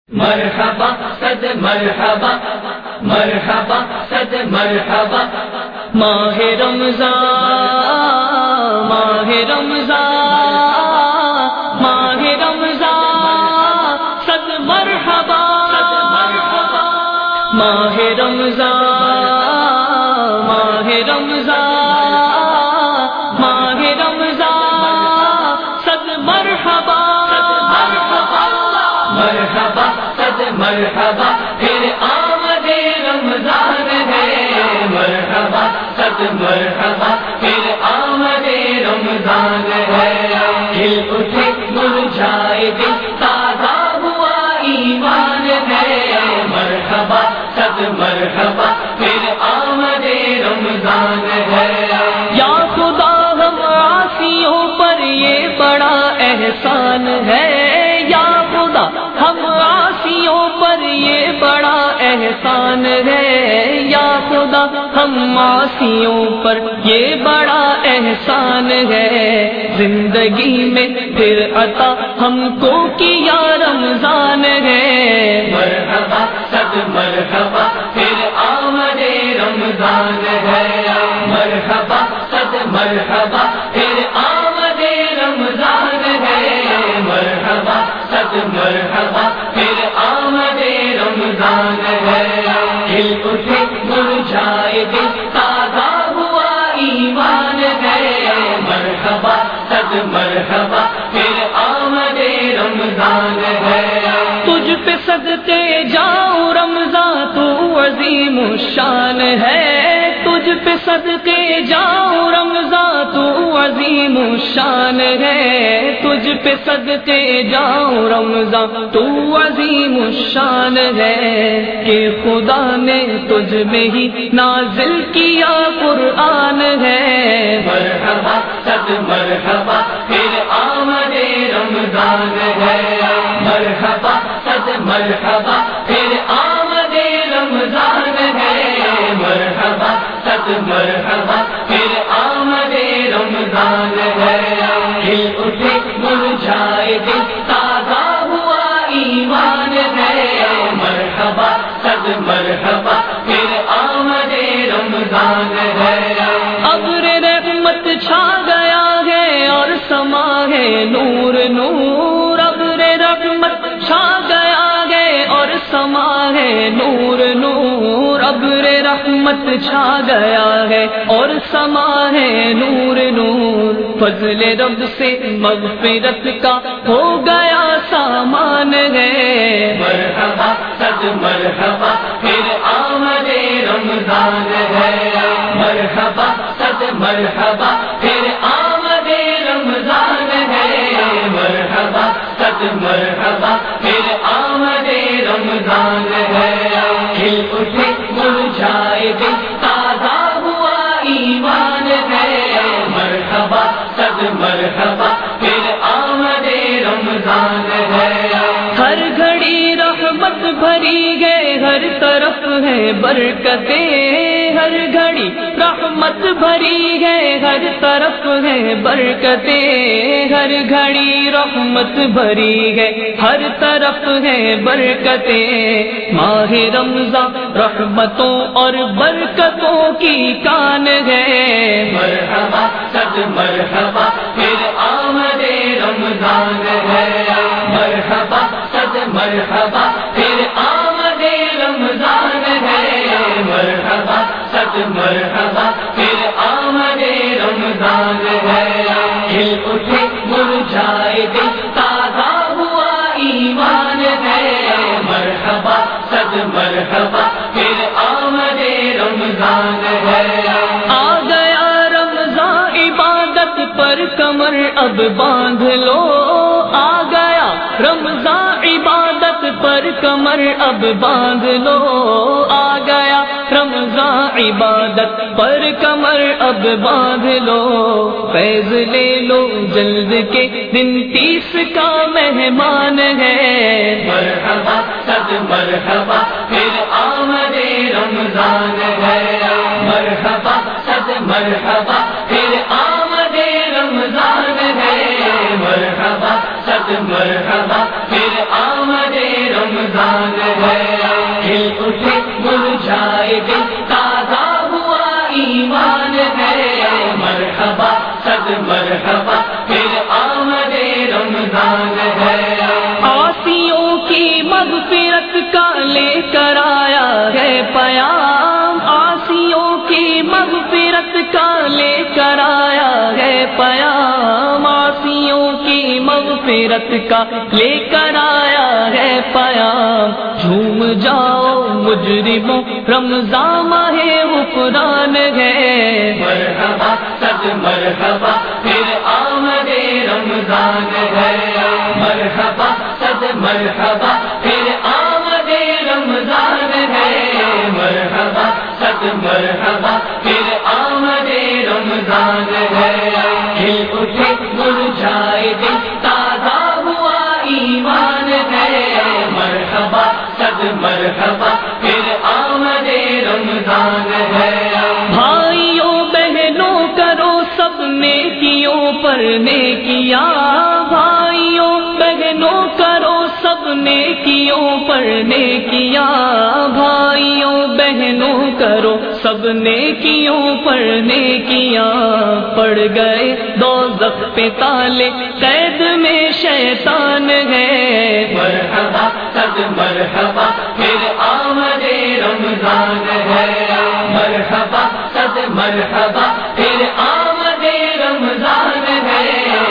مرحبا صد مرحبا مرحبا صد مرحبا ماہ رمضان ماہ رمضان ماہ رمضان صد مرحبا ماہ رمضان ماہ رمضان ماہ رمضان صد مرحبا مرحبا صد مرحبا پھر آمد رمضان ہے مرحبا صد مرحبا پھر آمد رمضان ہے دل اٹھے مرجھائے دل تازہ ہوا ایمان ہے مرحبا صد مرحبا پھر آمد رمضان ہے یا خدا ہم عاصیوں پر یہ بڑا احسان ہے یا خدا ہم عاصیوں پر یہ بڑا احسان ہے یا خدا ہم عاصیوں پر یہ بڑا احسان ہے زندگی میں پھر عطا ہم کو کیا رمضان ہے مرحبا صد مرحبا پھر آمد رمضان ہے مرحبا صد مرحبا پھر آمد رمضان ہے مرحبا صد مرحبا پھر آمد رمضان ہے دل اٹھے مرجھائے دل تازہ ہوا ایمان ہے مرحبا صد مرحبا پھر آمد رمضان ہے تجھ پہ صدقے جاؤں رمضان تو عظیم الشان ہے تجھ پہ صدقے جاؤں رمضان تو عظیم الشان ہے تجھ پہ صدقے جاؤں رمضان تو عظیم الشان ہے کہ خدا نے تجھ میں ہی نازل کیا قرآن ہے مرحبا صد مرحبا پھر آمد رمضان ہے مرحبا صد مرحبا پھر آمد رمضان ہے مرحبا صد مرحبا پھر آمد رمضان ہے دل اٹھے مرجھائے دل تازہ ہوا ایمان ہے مرحبا صد مرحبا پھر آمد رمضان ہے ابر رحمت چھا گیا ہے اور سما ہے نور نور ابر رحمت چھا گیا ہے اور سما ہے نور نور ابر رحمت چھا گیا ہے اور سما ہے نور نور فضل رب سے مغفرت کا ہو گیا سامان ہے مرحبا صد مرحبا پھر آمد رمضان ہے مرحبا صد مرحبا پھر آمد رمضان ہے مرحبا صد مرحبا پھر آمد رمضان ہے دل اٹھے مرجھائے دل تازہ ہوا ایمان ہے مرحبا صد مرحبا پھر آمد رمضان ہے ہر گھڑی رحمت بھری گئے ہر طرف ہے برکتیں ہر گھڑی رحمت بھری گئے ہر طرف ہے برکتیں ہر گھڑی رحمت بھری گئے ہر طرف ہے برکتیں ماہ رمضان رحمتوں اور برکتوں کی کان ہے مرحبا صد مرحبا پھر آمد رمضان ہے مرحبا صد مرحبا پھر آمد رمضان ہے مرحبا صد مرحبا پھر آمد رمضان ہے دل اٹھے مرجھائے دل تازہ ہوا ایمان ہے مرحبا صد مرحبا پھر آمد رمضان ہے آ گیا رمضان عبادت پر کمر اب باندھ لو آ گیا رمضان عبادت پر کمر اب باندھ لو آ گیا رمضان عبادت پر کمر اب باندھ لو فیض لے لو جلد کے دن 30 کا مہمان ہے مرحبا صد مرحبا پھر آمد رمضان ہے مرحبا صد مرحبا پھر آمد رمضان ہے مرحبا صد مرحبا پھر آمد رمضان مغفرت کا لے کر آیا ہے پیام، عاصیوں کی مغفرت کا لے کر آیا ہے پیام، عاصیوں کی مغفرت کا لے کر آیا ہے پیام۔ جھوم جاؤ مجرموں رمضان ماہ غفران ہے، مرحبا صد مرحبا پھر آمد رمضان ہے، مرحبا صد مرحبا پھر آمد رمضان ہے، مرحبا صد مرحبا پھر آمد رمضان ہے۔ کھل اٹھے مرجھائے دل تازہ ہوا ایمان ہے، مرحبا صد مرحبا پھر آمد رمضان ہے۔ بھائیوں بہنوں کرو سب نیکیوں پر نیکیاں، بھائیوں بہنوں کرو سب نیکیوں پر نیکیاں، بھائیوں بہنوں کرو سب نیکیوں پر نیکیاں۔ پڑ گئے دوزخ پہ تالے قید میں شیطان ہے، مرحبا صد مرحبا پھر آمد رمضان ہے، مرحبا صد مرحبا پھر آمد رمضان ہے،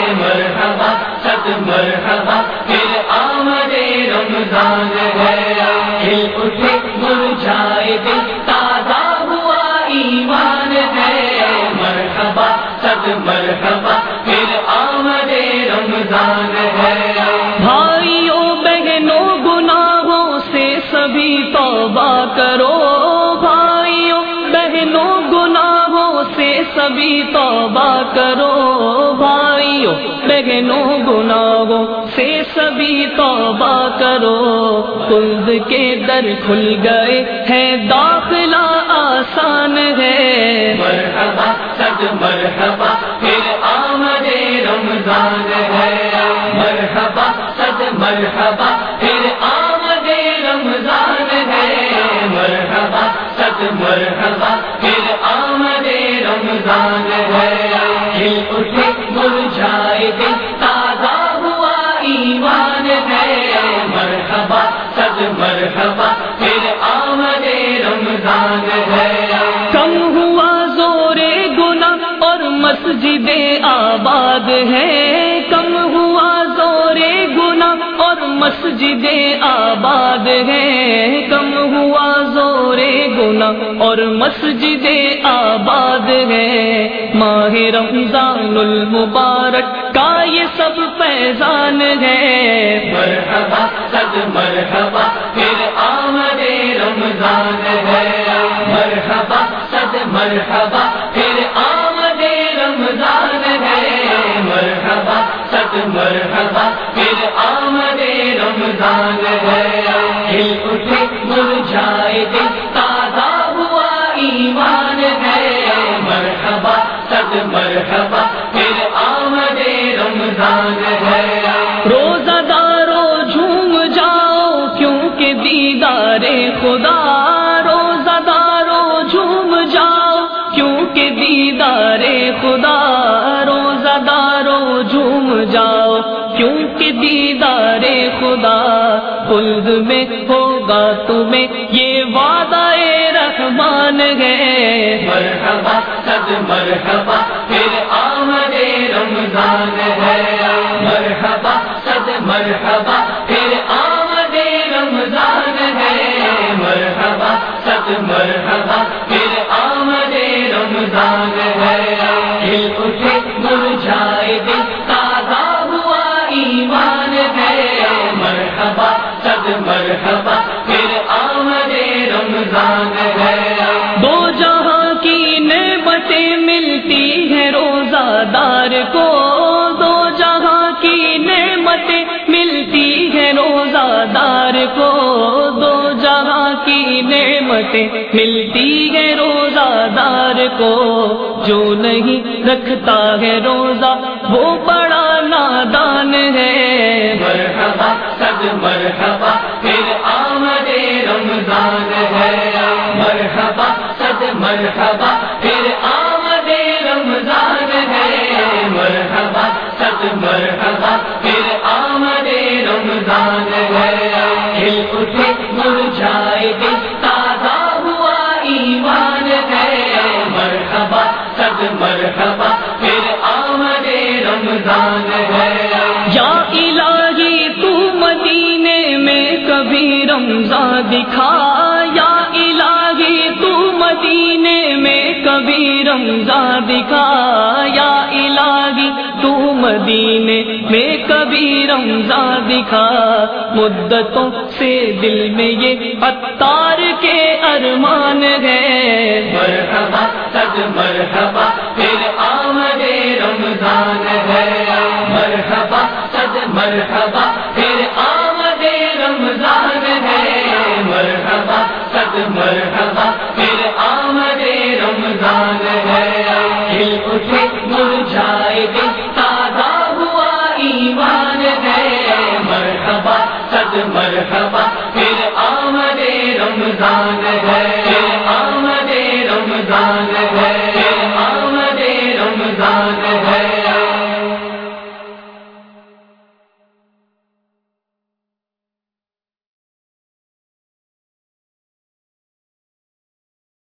مرحبا صد مرحبا پھر آمد رمضان ہے۔ کھل اٹھے مرجھائے دل تازہ ہوا ایمان ہے، مرحبا صد مرحبا پھر آمد رمضان ہے۔ بھائیوں بہنوں گناہوں سے سبھی توبہ کرو، بھائیوں بہنوں گناہوں سے سبھی توبہ کرو، بھائیوں بہنوں گناہوں سے سبھی توبہ کرو۔ خلد کے در کھل گئے ہیں داخلہ آسان ہے، مرحبا صد مرحبا پھر آمد رمضان ہے، مرحبا صد مرحبا پھر آمد رمضان ہے، مرحبا صد مرحبا پھر آمد رمضان ہے۔ کھل اٹھے مرجھائے دل تازہ ہوا ایمان ہے، مرحبا صد مرحبا پھر آمد رمضان ہے۔ کم ہوا زور گناہ اور مسجد آباد ہے، کم ہوا زور گناہ اور مسجد آباد ہے، کم ہوا زور گناہ اور مسجد آباد ہے۔ ماہ رمضان المبارک کا یہ سب فیضان ہے، مرحبا صد مرحبا پھر آمد رمضان ہے، مرحبا صد مرحبا پھر آمد رمضان ہے، مرحبا صد مرحبا پھر آمد رمضان ہے۔ کھل اٹھے مرجھائے دل تازہ ہوا ایمان ہے، مرحبا صد مرحبا پھر آمد رمضان ہے۔ روزہ دارو جھوم جاؤ کیونکہ دیدار خدا، روزہ دارو جھوم جاؤ کیونکہ دیدار خدا، روزہ دارو جھوم جاؤ کیونکہ دیدار خدا۔ خلد میں ہوگا تمہیں یہ وعدہ رحمان ہے، مرحبا صد مرحبا پھر آمد رمضان ہے، مرحبا صد مرحبا پھر آمد رمضان ہے، مرحبا صد مرحبا پھر آمد رمضان ہے۔ کھل اٹھے مرجھائے دل تازہ ہوا ایمان ہے، مرحبا صد مرحبا پھر آمد رمضان ہے۔ دو جہاں کی نعمتیں ملتی ہیں روزہ دار کو، دو جہاں کی نعمتیں ملتی ہیں روزہ دار کو، دو جہاں کی نعمتیں ملتی ہیں روزہ دار کو۔ جو نہیں رکھتا ہے روزہ وہ بڑا نادان ہے، مرحبا صد مرحبا پھر آمد رمضان ہے، مرحبا صد مرحبا پھر آمد رمضان ہے، مرحبا صد مرحبا پھر آمد رمضان ہے۔ کھل رمضان دکھا یا الہی تو مدینے میں کبھی رمضان دکھا یا الہی تو مدینے میں کبھی رمضان دکھا مدتوں سے دل میں یہ عطار کے ارمان ہے مرحبا صد مرحبا پھر آمد رمضان ہے مرحبا صد مرحبا پھر آمد رمضان ہے مرحبا صد مرحبا پھر آمد رمضان ہے کھل اٹھے مرجھائے دے تازہ ہوا ایمان ہے مرحبا صد مرحبا